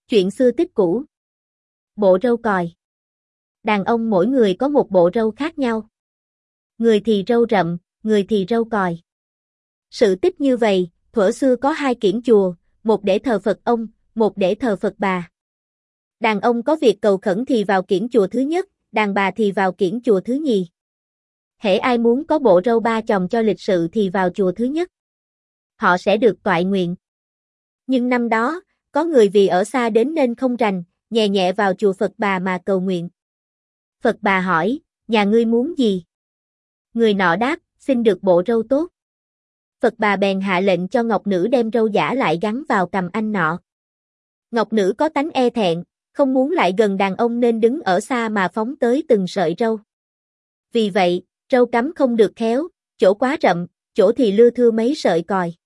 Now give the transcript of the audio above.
Chuyện xưa tích cũ. Bộ râu còi. Đàn ông mỗi người có một bộ râu khác nhau. Người thì râu rậm, người thì râu còi. Sự tích như vậy, thuở xưa có hai kiển chùa, một để thờ Phật ông, một để thờ Phật bà. Đàn ông có việc cầu khẩn thì vào kiển chùa thứ nhất, đàn bà thì vào kiển chùa thứ nhì. Hễ ai muốn có bộ râu ba chòm cho lịch sự thì vào chùa thứ nhất. Họ sẽ được toại nguyện. Nhưng năm đó, có người vì ở xa đến nên không rành, nhè nhẹ vào chùa Phật bà mà cầu nguyện. Phật bà hỏi, nhà ngươi muốn gì? Người nọ đáp, xin được bộ râu tốt. Phật bà bèn hạ lệnh cho ngọc nữ đem râu giả lại gắn vào cằm anh nọ. Ngọc nữ có tánh e thẹn, không muốn lại gần đàn ông nên đứng ở xa mà phóng tới từng sợi râu. Vì vậy, râu cắm không được khéo, chỗ quá rậm, chỗ thì lưa thưa mấy sợi còi.